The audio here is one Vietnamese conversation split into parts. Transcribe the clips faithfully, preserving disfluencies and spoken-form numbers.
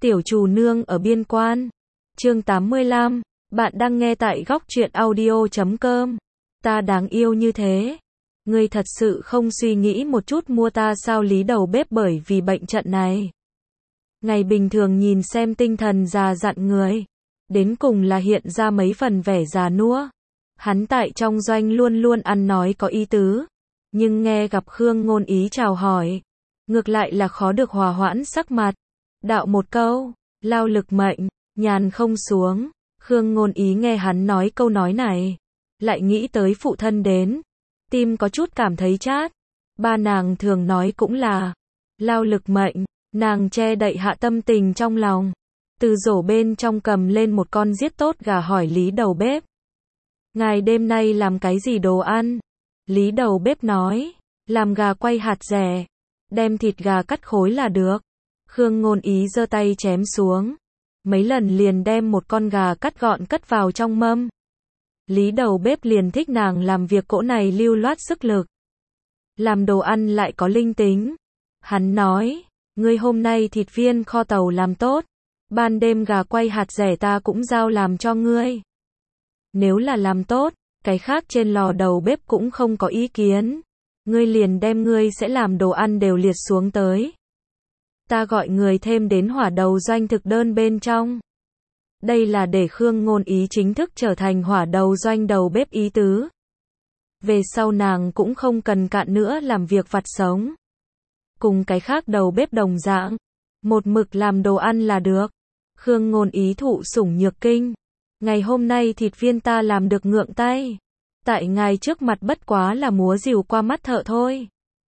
Tiểu Trù Nương ở biên quan. Chương tám mươi lăm. Bạn đang nghe tại góc truyện audio chấm com. Ta đáng yêu như thế. Ngươi thật sự không suy nghĩ một chút mua ta sao? Lý Đầu Bếp bởi vì bệnh trận này. Ngày bình thường nhìn xem tinh thần già dặn người. Đến cùng là hiện ra mấy phần vẻ già nua. Hắn tại trong doanh luôn luôn ăn nói có ý tứ. Nhưng nghe gặp Khương Ngôn Ý chào hỏi. Ngược lại là khó được hòa hoãn sắc mặt. Đạo một câu, lao lực mệnh, nhàn không xuống. Khương Ngôn Ý nghe hắn nói câu nói này. Lại nghĩ tới phụ thân đến. Tim có chút cảm thấy chát. Ba nàng thường nói cũng là lao lực mệnh. Nàng che đậy hạ tâm tình trong lòng. Từ rổ bên trong cầm lên một con giết tốt gà hỏi Lý Đầu Bếp. Ngài đêm nay làm cái gì đồ ăn? Lý Đầu Bếp nói. Làm gà quay hạt rẻ. Đem thịt gà cắt khối là được. Khương Ngôn Ý giơ tay chém xuống. Mấy lần liền đem một con gà cắt gọn cất vào trong mâm. Lý Đầu Bếp liền thích nàng làm việc cỗ này lưu loát sức lực. Làm đồ ăn lại có linh tính. Hắn nói, ngươi hôm nay thịt viên kho tàu làm tốt. Ban đêm gà quay hạt rẻ ta cũng giao làm cho ngươi. Nếu là làm tốt, cái khác trên lò đầu bếp cũng không có ý kiến. Ngươi liền đem ngươi sẽ làm đồ ăn đều liệt xuống tới. Ta gọi người thêm đến hỏa đầu doanh thực đơn bên trong. Đây là để Khương Ngôn Ý chính thức trở thành hỏa đầu doanh đầu bếp ý tứ. Về sau nàng cũng không cần cạn nữa làm việc vặt sống. Cùng cái khác đầu bếp đồng dạng. Một mực làm đồ ăn là được. Khương Ngôn Ý thụ sủng nhược kinh. Ngày hôm nay thịt viên ta làm được ngượng tay. Tại ngài trước mặt bất quá là múa rìu qua mắt thợ thôi.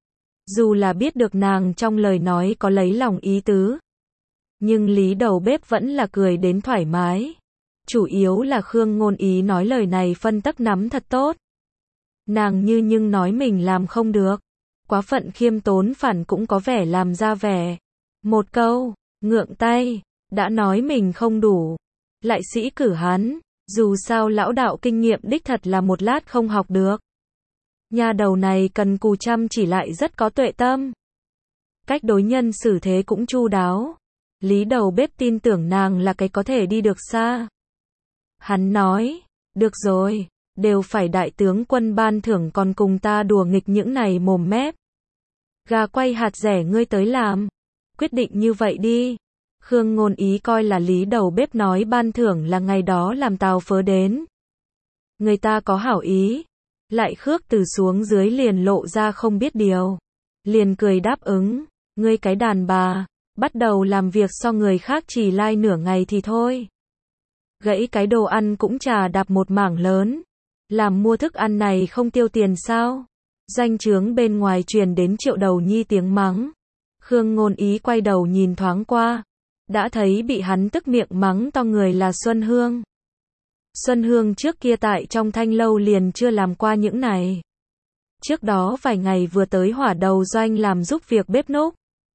Dù là biết được nàng trong lời nói có lấy lòng ý tứ. Nhưng Lý Đầu Bếp vẫn là cười đến thoải mái. Chủ yếu là Khương Ngôn Ý nói lời này phân tắc nắm thật tốt. Nàng như nhưng nói mình làm không được. Quá phận khiêm tốn phản cũng có vẻ làm ra vẻ. Một câu, ngượng tay, đã nói mình không đủ. Lại sĩ cử hắn, dù sao lão đạo kinh nghiệm đích thật là một lát không học được. Nha đầu này cần cù chăm chỉ lại rất có tuệ tâm. Cách đối nhân xử thế cũng chu đáo. Lý Đầu Bếp tin tưởng nàng là cái có thể đi được xa. Hắn nói, được rồi, đều phải đại tướng quân ban thưởng còn cùng ta đùa nghịch những này mồm mép. Gà quay hạt rẻ ngươi tới làm. Quyết định như vậy đi. Khương Ngôn Ý coi là Lý Đầu Bếp nói ban thưởng là ngày đó làm tàu phớ đến. Người ta có hảo ý. Lại khước từ xuống dưới liền lộ ra không biết điều. Liền cười đáp ứng. Ngươi cái đàn bà. Bắt đầu làm việc so người khác chỉ lai nửa ngày thì thôi. Gãy cái đồ ăn cũng trà đạp một mảng lớn. Làm mua thức ăn này không tiêu tiền sao? Doanh trướng bên ngoài truyền đến Triệu Đầu Nhi tiếng mắng. Khương Ngôn Ý quay đầu nhìn thoáng qua. Đã thấy bị hắn tức miệng mắng to người là Xuân Hương. Xuân Hương trước kia tại trong thanh lâu liền chưa làm qua những này. Trước đó vài ngày vừa tới hỏa đầu doanh làm giúp việc bếp núc.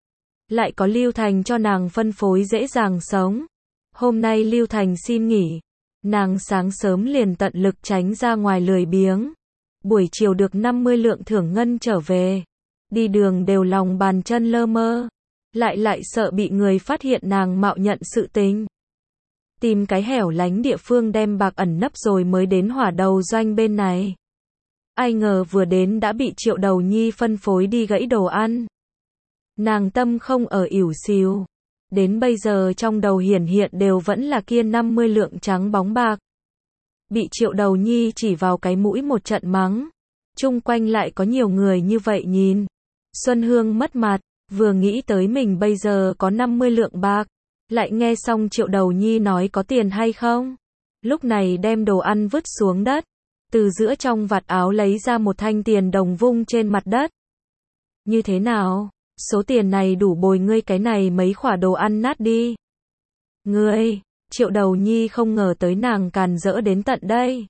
Lại có Lưu Thành cho nàng phân phối dễ dàng sống. Hôm nay Lưu Thành xin nghỉ. Nàng sáng sớm liền tận lực tránh ra ngoài lười biếng. Buổi chiều được năm mươi lượng thưởng ngân trở về. Đi đường đều lòng bàn chân lơ mơ. Lại lại sợ bị người phát hiện nàng mạo nhận sự tình. Tìm cái hẻo lánh địa phương đem bạc ẩn nấp rồi mới đến hỏa đầu doanh bên này. Ai ngờ vừa đến đã bị Triệu Đầu Nhi phân phối đi gãy đồ ăn. Nàng tâm không ở ỉu xìu. Đến bây giờ trong đầu hiển hiện đều vẫn là kia năm mươi lượng trắng bóng bạc. Bị Triệu Đầu Nhi chỉ vào cái mũi một trận mắng. Chung quanh lại có nhiều người như vậy nhìn. Xuân Hương mất mặt. Vừa nghĩ tới mình bây giờ có năm mươi lượng bạc. Lại nghe xong Triệu Đầu Nhi nói có tiền hay không. Lúc này đem đồ ăn vứt xuống đất. Từ giữa trong vạt áo lấy ra một thanh tiền đồng vung trên mặt đất. Như thế nào? Số tiền này đủ bồi ngươi cái này mấy khỏa đồ ăn nát đi. Ngươi, Triệu Đầu Nhi không ngờ tới nàng càn rỡ đến tận đây.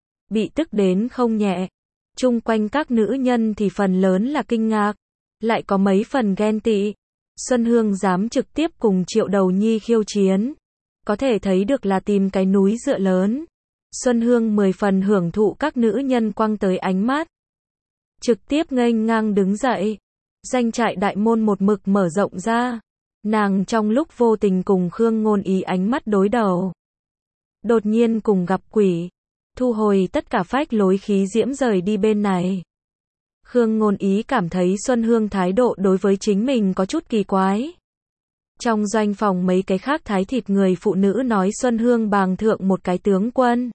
Bị tức đến không nhẹ. Chung quanh các nữ nhân thì phần lớn là kinh ngạc. Lại có mấy phần ghen tị. Xuân Hương dám trực tiếp cùng Triệu Đầu Nhi khiêu chiến. Có thể thấy được là tìm cái núi dựa lớn. Xuân Hương mười phần hưởng thụ các nữ nhân quăng tới ánh mắt. Trực tiếp nghênh ngang đứng dậy. Doanh trại đại môn một mực mở rộng ra. Nàng trong lúc vô tình cùng Khương Ngôn Ý ánh mắt đối đầu. Đột nhiên cùng gặp quỷ. Thu hồi tất cả phách lối khí diễm rời đi bên này. Khương Ngôn Ý cảm thấy Xuân Hương thái độ đối với chính mình có chút kỳ quái. Trong doanh phòng mấy cái khác thái thịt người phụ nữ nói Xuân Hương bàng thượng một cái tướng quân.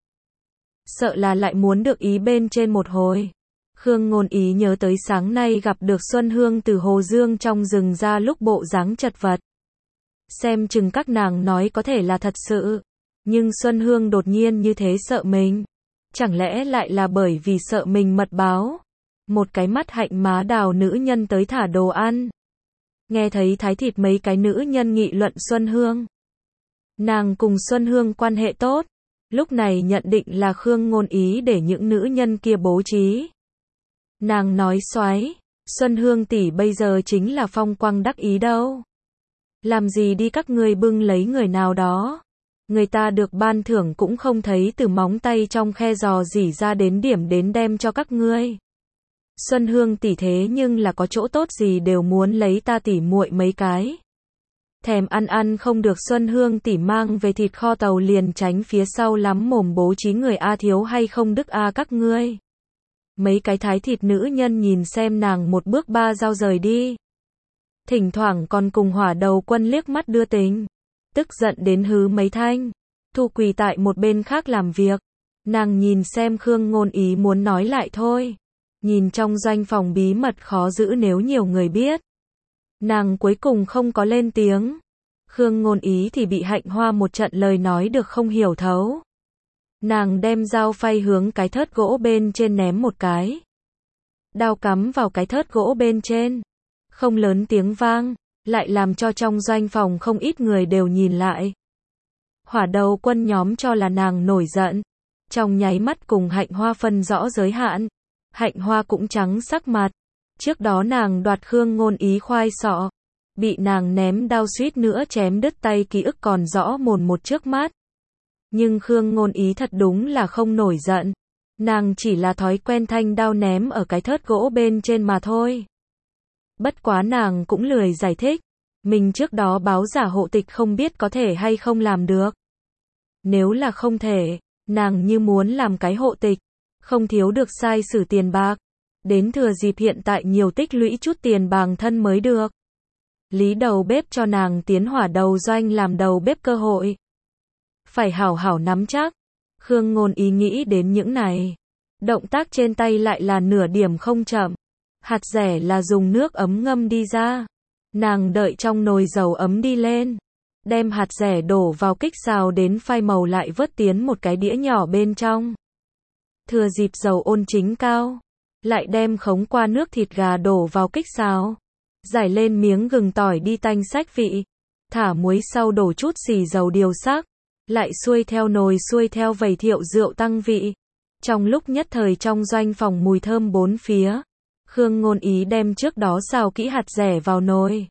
Sợ là lại muốn được ý bên trên một hồi. Khương Ngôn Ý nhớ tới sáng nay gặp được Xuân Hương từ Hồ Dương trong rừng ra lúc bộ dáng chật vật. Xem chừng các nàng nói có thể là thật sự. Nhưng Xuân Hương đột nhiên như thế sợ mình. Chẳng lẽ lại là bởi vì sợ mình mật báo. Một cái mắt hạnh má đào nữ nhân tới thả đồ ăn. Nghe thấy thái thịt mấy cái nữ nhân nghị luận Xuân Hương. Nàng cùng Xuân Hương quan hệ tốt. Lúc này nhận định là Khương Ngôn Ý để những nữ nhân kia bố trí. Nàng nói xoái, Xuân Hương tỷ bây giờ chính là phong quang đắc ý đâu. Làm gì đi các ngươi bưng lấy người nào đó. Người ta được ban thưởng cũng không thấy từ móng tay trong khe giò dỉ ra đến điểm đến đem cho các ngươi. Xuân Hương tỷ thế nhưng là có chỗ tốt gì đều muốn lấy ta tỉ muội mấy cái. Thèm ăn ăn không được Xuân Hương tỷ mang về thịt kho tàu liền tránh phía sau lắm mồm bố trí người A thiếu hay không đức A các ngươi. Mấy cái thái thịt nữ nhân nhìn xem nàng một bước ba dao rời đi. Thỉnh thoảng còn cùng Hỏa Đầu Quân liếc mắt đưa tình. Tức giận đến hứ mấy thanh. Thu quỳ tại một bên khác làm việc. Nàng nhìn xem Khương Ngôn Ý muốn nói lại thôi. Nhìn trong doanh phòng bí mật khó giữ nếu nhiều người biết. Nàng cuối cùng không có lên tiếng. Khương Ngôn Ý thì bị Hạnh Hoa một trận lời nói được không hiểu thấu. Nàng đem dao phay hướng cái thớt gỗ bên trên ném một cái. Đao cắm vào cái thớt gỗ bên trên. Không lớn tiếng vang, lại làm cho trong doanh phòng không ít người đều nhìn lại. Hỏa Đầu Quân nhóm cho là nàng nổi giận. Trong nháy mắt cùng Hạnh Hoa phân rõ giới hạn. Hạnh Hoa cũng trắng sắc mặt. Trước đó nàng đoạt Khương Ngôn Ý khoai sọ. Bị nàng ném đao suýt nữa chém đứt tay ký ức còn rõ mồn một trước mắt. Nhưng Khương Ngôn Ý thật đúng là không nổi giận. Nàng chỉ là thói quen thanh đao ném ở cái thớt gỗ bên trên mà thôi. Bất quá nàng cũng lười giải thích. Mình trước đó báo giả hộ tịch không biết có thể hay không làm được. Nếu là không thể, nàng như muốn làm cái hộ tịch. Không thiếu được sai sử tiền bạc. Đến thừa dịp hiện tại nhiều tích lũy chút tiền bằng thân mới được. Lý đầu bếp cho nàng tiến Hỏa Đầu doanh làm đầu bếp cơ hội. Phải hảo hảo nắm chắc. Khương Ngôn Ý nghĩ đến những này. Động tác trên tay lại là nửa điểm không chậm. Hạt dẻ là dùng nước ấm ngâm đi ra. Nàng đợi trong nồi dầu ấm đi lên. Đem hạt dẻ đổ vào kích xào đến phai màu lại vớt tiến một cái đĩa nhỏ bên trong. Thừa dịp dầu ôn chính cao. Lại đem khống qua nước thịt gà đổ vào kích xào. Giải lên miếng gừng tỏi đi tanh xách vị. Thả muối sau đổ chút xì dầu điều sắc. Lại xuôi theo nồi xuôi theo vầy thiệu rượu tăng vị. Trong lúc nhất thời trong doanh phòng mùi thơm bốn phía. Khương Ngôn Ý đem trước đó xào kỹ hạt dẻ vào nồi.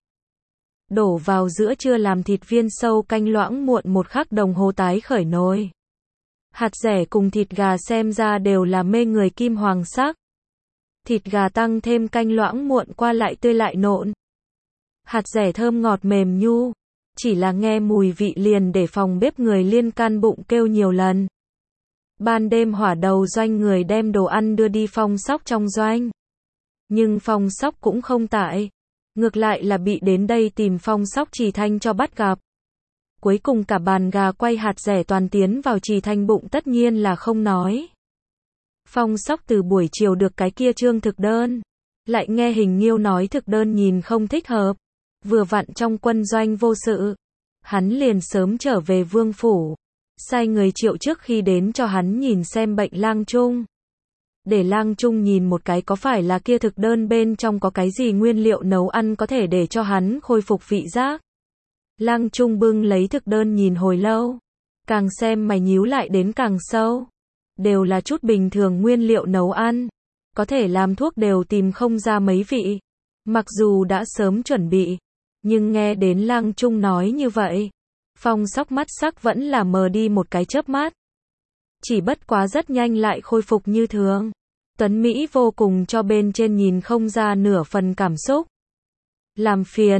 Đổ vào giữa trưa làm thịt viên sâu canh loãng muộn một khắc đồng hồ tái khởi nồi. Hạt dẻ cùng thịt gà xem ra đều là mê người kim hoàng sắc. Thịt gà tăng thêm canh loãng muộn qua lại tươi lại nộn. Hạt dẻ thơm ngọt mềm nhu. Chỉ là nghe mùi vị liền để phòng bếp người liên can bụng kêu nhiều lần. Ban đêm Hỏa Đầu doanh người đem đồ ăn đưa đi Phong Sóc trong doanh. Nhưng Phong Sóc cũng không tại. Ngược lại là bị đến đây tìm Phong Sóc Trì Thanh cho bắt gặp. Cuối cùng cả bàn gà quay hạt dẻ toàn tiến vào Trì Thanh bụng tất nhiên là không nói. Phong Sóc từ buổi chiều được cái kia trương thực đơn. Lại nghe Hình Nghiêu nói thực đơn nhìn không thích hợp. Vừa vặn trong quân doanh vô sự. Hắn liền sớm trở về vương phủ. Sai người triệu trước khi đến cho hắn nhìn xem bệnh Lang Trung. Để Lang Trung nhìn một cái có phải là kia thực đơn bên trong có cái gì nguyên liệu nấu ăn có thể để cho hắn khôi phục vị giác. Lang Trung bưng lấy thực đơn nhìn hồi lâu. Càng xem mày nhíu lại đến càng sâu. Đều là chút bình thường nguyên liệu nấu ăn. Có thể làm thuốc đều tìm không ra mấy vị. Mặc dù đã sớm chuẩn bị. Nhưng nghe đến Lang Trung nói như vậy. Phong Sóc mắt sắc vẫn là mờ đi một cái chớp mắt. Chỉ bất quá rất nhanh lại khôi phục như thường. Tuấn Mỹ vô cùng cho bên trên nhìn không ra nửa phần cảm xúc. Làm phiền,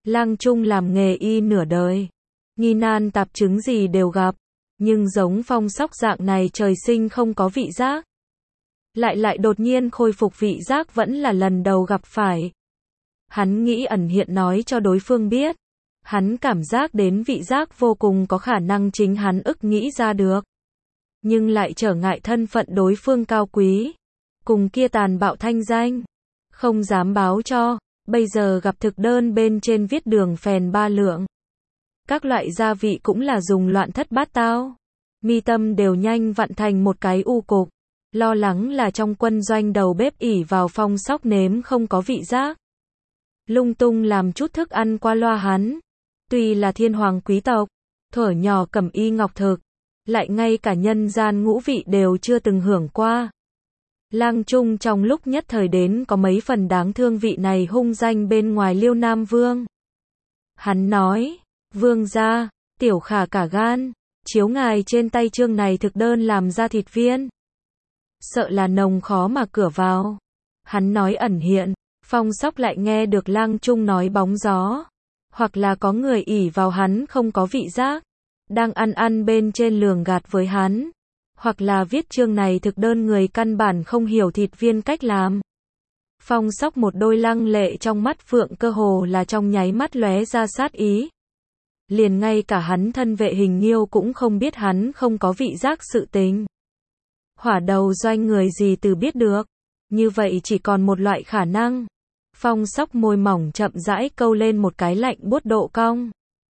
Lăng Trung làm nghề y nửa đời, nghi nan tạp chứng gì đều gặp, nhưng giống Phong Sóc dạng này trời sinh không có vị giác, lại lại đột nhiên khôi phục vị giác vẫn là lần đầu gặp phải. Hắn nghĩ ẩn hiện nói cho đối phương biết, hắn cảm giác đến vị giác vô cùng có khả năng chính hắn ức nghĩ ra được, nhưng lại trở ngại thân phận đối phương cao quý, cùng kia tàn bạo thanh danh, không dám báo cho, bây giờ gặp thực đơn bên trên viết đường phèn ba lượng. Các loại gia vị cũng là dùng loạn thất bát tao, mi tâm đều nhanh vặn thành một cái u cục, lo lắng là trong quân doanh đầu bếp ỷ vào Phong Sóc nếm không có vị giác, lung tung làm chút thức ăn qua loa hắn. Tuy là thiên hoàng quý tộc, thuở nhỏ cẩm y ngọc thực, lại ngay cả nhân gian ngũ vị đều chưa từng hưởng qua. Lăng Trung trong lúc nhất thời đến có mấy phần đáng thương vị này hung danh bên ngoài Liêu Nam Vương. Hắn nói, vương gia, tiểu khả cả gan, chiếu ngài trên tay chương này thực đơn làm ra thịt viên. Sợ là nồng khó mà cửa vào. Hắn nói ẩn hiện, Phong Sóc lại nghe được Lăng Trung nói bóng gió. Hoặc là có người ỷ vào hắn không có vị giác, đang ăn ăn bên trên lường gạt với hắn. Hoặc là viết chương này thực đơn người căn bản không hiểu thịt viên cách làm. Phong Sóc một đôi lăng lệ trong mắt phượng cơ hồ là trong nháy mắt lóe ra sát ý. Liền ngay cả hắn thân vệ Hình Nghiêu cũng không biết hắn không có vị giác sự tình. Hỏa đầu doanh người gì từ biết được, như vậy chỉ còn một loại khả năng. Phong Sóc môi mỏng chậm rãi câu lên một cái lạnh buốt độ cong.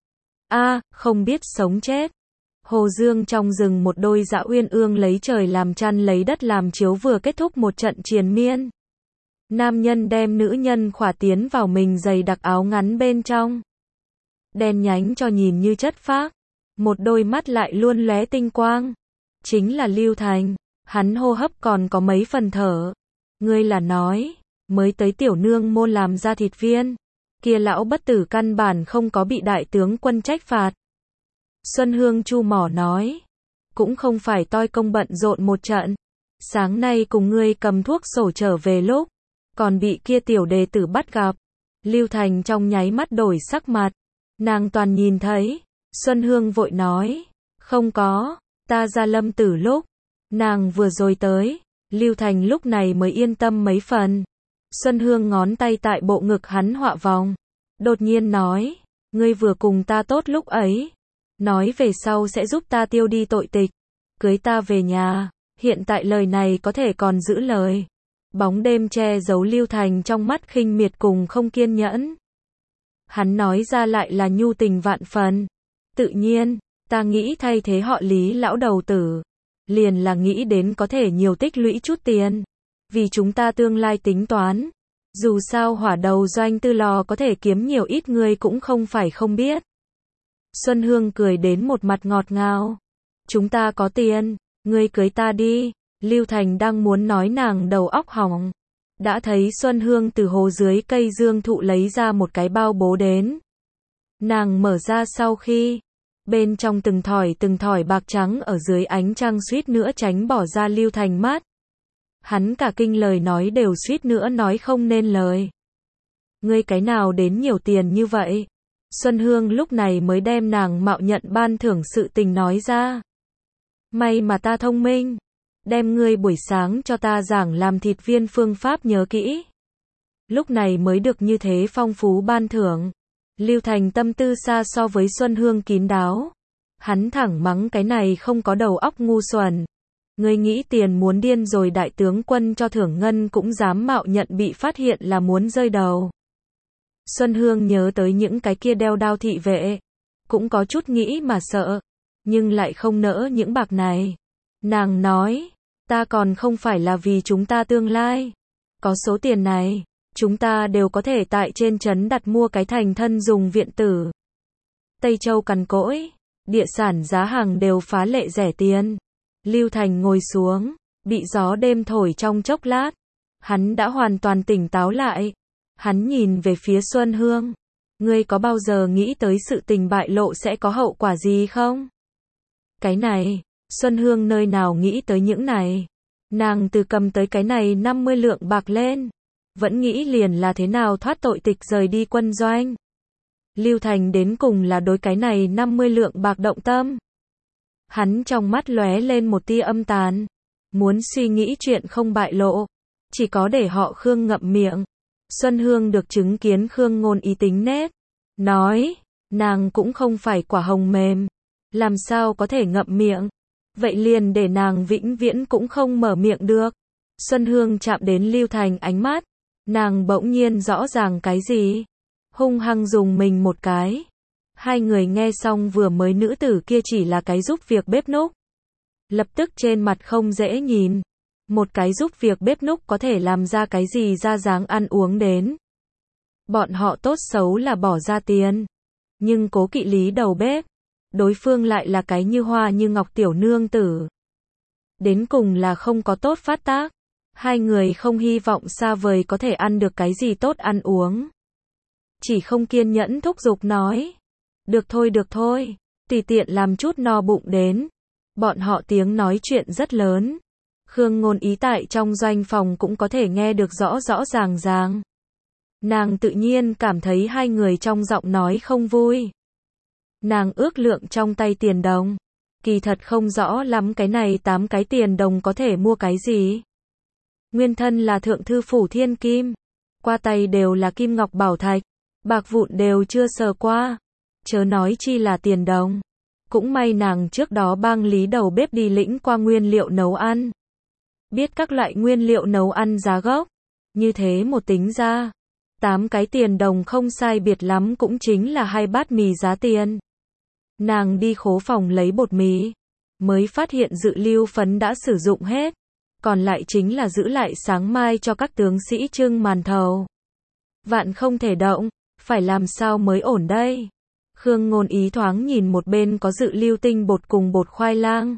A, à, không biết sống chết. Hồ Dương trong rừng một đôi dã uyên ương lấy trời làm chăn lấy đất làm chiếu vừa kết thúc một trận triền miên. Nam nhân đem nữ nhân khỏa tiến vào mình giày đặc áo ngắn bên trong. Đen nhánh cho nhìn như chất phác, một đôi mắt lại luôn lóe tinh quang. Chính là Lưu Thành, hắn hô hấp còn có mấy phần thở. Ngươi là nói, mới tới tiểu nương môn làm ra thịt viên, kia lão bất tử căn bản không có bị đại tướng quân trách phạt. Xuân Hương chu mỏ nói, cũng không phải toi công bận rộn một trận, sáng nay cùng ngươi cầm thuốc sổ trở về lúc, còn bị kia tiểu đề tử bắt gặp. Lưu Thành trong nháy mắt đổi sắc mặt, nàng toàn nhìn thấy. Xuân Hương vội nói, không có, ta ra Lâm Tử lúc, nàng vừa rồi tới. Lưu Thành lúc này mới yên tâm mấy phần. Xuân Hương ngón tay tại bộ ngực hắn họa vòng, đột nhiên nói, ngươi vừa cùng ta tốt lúc ấy, nói về sau sẽ giúp ta tiêu đi tội tịch, cưới ta về nhà, hiện tại lời này có thể còn giữ lời. Bóng đêm che giấu Lưu Thành trong mắt khinh miệt cùng không kiên nhẫn. Hắn nói ra lại là nhu tình vạn phần. Tự nhiên, ta nghĩ thay thế họ Lý lão đầu tử, liền là nghĩ đến có thể nhiều tích lũy chút tiền, vì chúng ta tương lai tính toán. Dù sao hỏa đầu doanh tư lò có thể kiếm nhiều ít người cũng không phải không biết. Xuân Hương cười đến một mặt ngọt ngào. Chúng ta có tiền, ngươi cưới ta đi. Lưu Thành đang muốn nói nàng đầu óc hỏng, đã thấy Xuân Hương từ hồ dưới cây dương thụ lấy ra một cái bao bố đến. Nàng mở ra sau khi, bên trong từng thỏi từng thỏi bạc trắng ở dưới ánh trăng suýt nữa tránh bỏ ra Lưu Thành mắt. Hắn cả kinh lời nói đều suýt nữa nói không nên lời. Ngươi cái nào đến nhiều tiền như vậy? Xuân Hương lúc này mới đem nàng mạo nhận ban thưởng sự tình nói ra. May mà ta thông minh, đem ngươi buổi sáng cho ta giảng làm thịt viên phương pháp nhớ kỹ. Lúc này mới được như thế phong phú ban thưởng. Lưu Thành tâm tư xa so với Xuân Hương kín đáo. Hắn thẳng mắng cái này không có đầu óc ngu xuẩn. Ngươi nghĩ tiền muốn điên rồi, đại tướng quân cho thưởng ngân cũng dám mạo nhận bị phát hiện là muốn rơi đầu. Xuân Hương nhớ tới những cái kia đeo đao thị vệ, cũng có chút nghĩ mà sợ, nhưng lại không nỡ những bạc này. Nàng nói, ta còn không phải là vì chúng ta tương lai. Có số tiền này, chúng ta đều có thể tại trên trấn đặt mua cái thành thân dùng viện tử. Tây Châu cằn cỗi, địa sản giá hàng đều phá lệ rẻ tiền. Lưu Thành ngồi xuống, bị gió đêm thổi trong chốc lát. Hắn đã hoàn toàn tỉnh táo lại. Hắn nhìn về phía Xuân Hương. Ngươi có bao giờ nghĩ tới sự tình bại lộ sẽ có hậu quả gì không? Cái này, Xuân Hương nơi nào nghĩ tới những này. Nàng từ cầm tới cái này năm mươi lượng bạc lên, vẫn nghĩ liền là thế nào thoát tội tịch rời đi quân doanh. Lưu Thành đến cùng là đối cái này năm mươi lượng bạc động tâm. Hắn trong mắt lóe lên một tia âm tàn, muốn suy nghĩ chuyện không bại lộ, chỉ có để họ Khương ngậm miệng. Xuân Hương được chứng kiến Khương Ngôn Ý tính nết, nói, nàng cũng không phải quả hồng mềm, làm sao có thể ngậm miệng, vậy liền để nàng vĩnh viễn cũng không mở miệng được. Xuân Hương chạm đến Lưu Thành ánh mắt, nàng bỗng nhiên rõ ràng cái gì, hung hăng dùng mình một cái. Hai người nghe xong vừa mới nữ tử kia chỉ là cái giúp việc bếp núc, lập tức trên mặt không dễ nhìn. Một cái giúp việc bếp núc có thể làm ra cái gì ra dáng ăn uống đến. Bọn họ tốt xấu là bỏ ra tiền, nhưng cố kỵ lý đầu bếp, đối phương lại là cái như hoa như ngọc tiểu nương tử. Đến cùng là không có tốt phát tác, hai người không hy vọng xa vời có thể ăn được cái gì tốt ăn uống. Chỉ không kiên nhẫn thúc giục nói, được thôi được thôi, tùy tiện làm chút no bụng đến. Bọn họ tiếng nói chuyện rất lớn, Khương Ngôn Ý tại trong doanh phòng cũng có thể nghe được rõ rõ ràng ràng. Nàng tự nhiên cảm thấy hai người trong giọng nói không vui. Nàng ước lượng trong tay tiền đồng, kỳ thật không rõ lắm cái này tám cái tiền đồng có thể mua cái gì. Nguyên thân là thượng thư phủ thiên kim, qua tay đều là kim ngọc bảo thạch, bạc vụn đều chưa sờ qua, chớ nói chi là tiền đồng. Cũng may nàng trước đó bang lý đầu bếp đi lĩnh qua nguyên liệu nấu ăn, biết các loại nguyên liệu nấu ăn giá gốc, như thế một tính ra, tám cái tiền đồng không sai biệt lắm cũng chính là hai bát mì giá tiền. Nàng đi khố phòng lấy bột mì, mới phát hiện dự lưu phấn đã sử dụng hết, còn lại chính là giữ lại sáng mai cho các tướng sĩ trưng màn thầu. Vạn không thể động, phải làm sao mới ổn đây? Khương Ngôn Ý thoáng nhìn một bên có dự lưu tinh bột cùng bột khoai lang,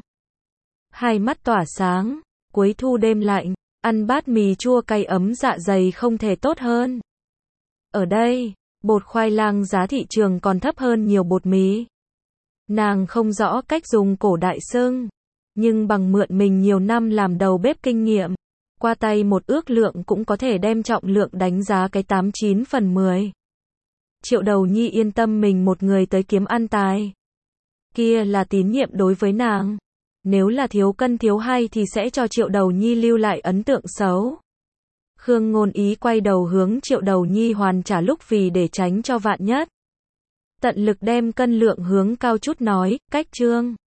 hai mắt tỏa sáng. Cuối thu đêm lạnh, ăn bát mì chua cay ấm dạ dày không thể tốt hơn. Ở đây, bột khoai lang giá thị trường còn thấp hơn nhiều bột mì. Nàng không rõ cách dùng cổ đại xưng, nhưng bằng mượn mình nhiều năm làm đầu bếp kinh nghiệm, qua tay một ước lượng cũng có thể đem trọng lượng đánh giá cái tám chín phần mười. Triệu Đầu Nhi yên tâm mình một người tới kiếm ăn tài. Kia là tín nhiệm đối với nàng. Nếu là thiếu cân thiếu hay thì sẽ cho Triệu Đầu Nhi lưu lại ấn tượng xấu. Khương Ngôn Ý quay đầu hướng Triệu Đầu Nhi hoàn trả lúc vì để tránh cho vạn nhất. Tận lực đem cân lượng hướng cao chút nói, cách trương.